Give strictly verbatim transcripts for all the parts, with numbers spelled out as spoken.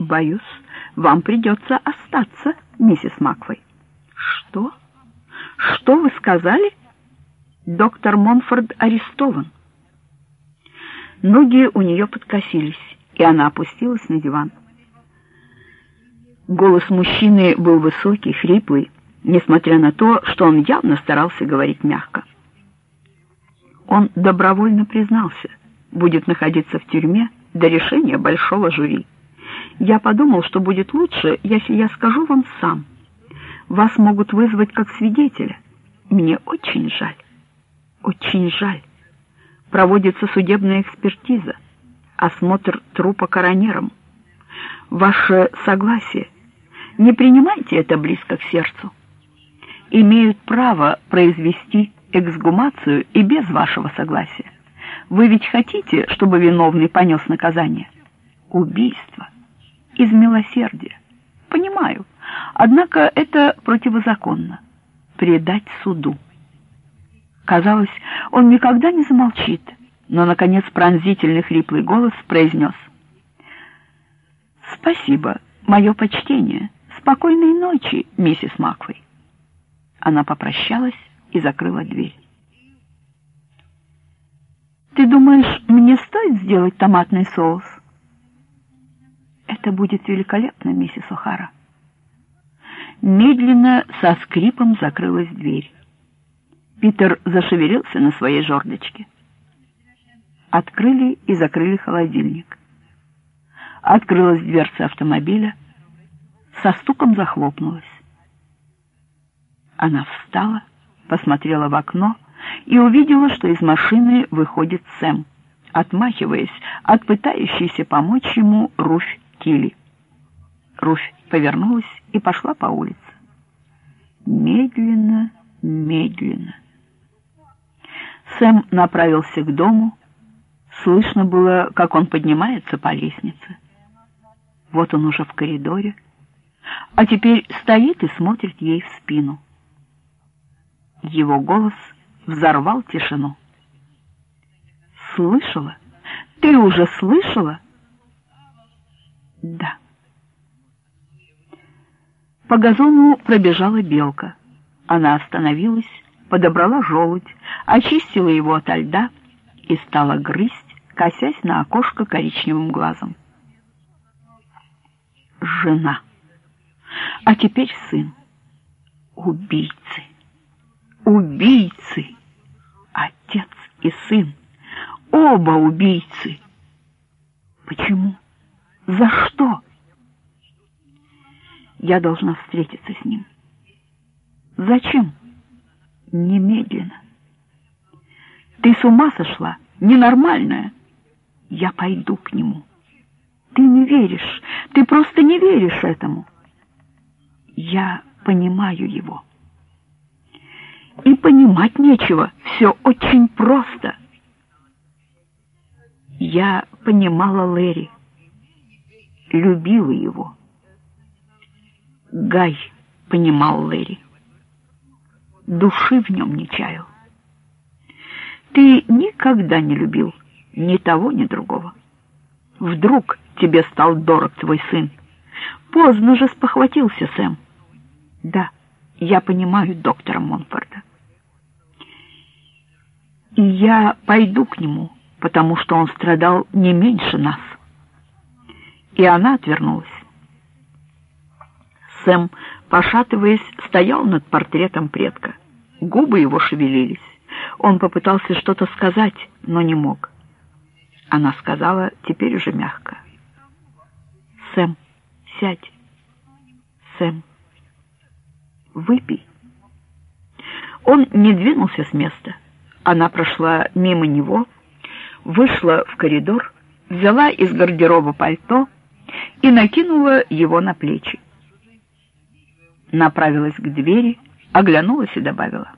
Боюсь, вам придется остаться, миссис Макфей. Что? Что вы сказали? Доктор Монфорд арестован. Ноги у нее подкосились, и она опустилась на диван. Голос мужчины был высокий, хриплый, несмотря на то, что он явно старался говорить мягко. Он добровольно признался, будет находиться в тюрьме до решения большого жюри. Я подумал, что будет лучше, если я скажу вам сам. Вас могут вызвать как свидетеля. Мне очень жаль, очень жаль. Проводится судебная экспертиза, осмотр трупа коронером. Ваше согласие. Не принимайте это близко к сердцу. Имеют право произвести эксгумацию и без вашего согласия. Вы ведь хотите, чтобы виновный понес наказание? Убийство. Из милосердия. Понимаю. Однако это противозаконно. Предать суду. Казалось, он никогда не замолчит, но, наконец, пронзительный хриплый голос произнес: «Спасибо, мое почтение. Спокойной ночи, миссис Макфей». Она попрощалась и закрыла дверь. «Ты думаешь, мне стоит сделать томатный соус?» «Это будет великолепно, миссис О'Хара». Медленно, со скрипом закрылась дверь. Питер зашевелился на своей жердочке. Открыли и закрыли холодильник. Открылась дверца автомобиля, со стуком захлопнулась. Она встала, посмотрела в окно и увидела, что из машины выходит Сэм, отмахиваясь от пытающейся помочь ему Руфь Килли. Руфь повернулась и пошла по улице. Медленно, медленно. Сэм направился к дому. Слышно было, как он поднимается по лестнице. Вот он уже в коридоре, а теперь стоит и смотрит ей в спину. Его голос взорвал тишину. «Слышала? Ты уже слышала?» «Да». По газону пробежала белка. Она остановилась, подобрала желудь, очистила его ото льда и стала грызть, косясь на окошко коричневым глазом. Жена. А теперь сын. Убийцы. Убийцы. Отец и сын. Оба убийцы. Почему? За что? Я должна встретиться с ним. Зачем? Немедленно. Ты с ума сошла? Ненормальная. Я пойду к нему. Ты не веришь. Ты просто не веришь этому. Я понимаю его. И понимать нечего. Все очень просто. Я понимала Лэри. Любила его. Гай понимал Лэри. Души в нем не чаял. Ты никогда не любил ни того, ни другого. Вдруг тебе стал дорог твой сын. Поздно же спохватился Сэм. Да, я понимаю доктора Монфорда. И я пойду к нему, потому что он страдал не меньше нас. И она отвернулась. Сэм, пошатываясь, стоял над портретом предка. Губы его шевелились. Он попытался что-то сказать, но не мог. Она сказала теперь уже мягко: «Сэм, сядь. Сэм, выпей». Он не двинулся с места. Она прошла мимо него, вышла в коридор, взяла из гардероба пальто и накинула его на плечи. Направилась к двери, оглянулась и добавила: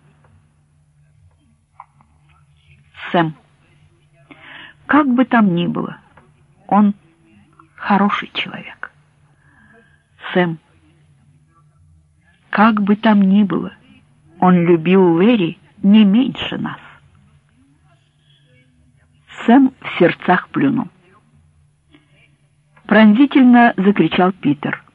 «Сэм, как бы там ни было, он хороший человек. Сэм, как бы там ни было, он любил Лэри не меньше нас». Сэм в сердцах плюнул. пронзительно закричал Питер.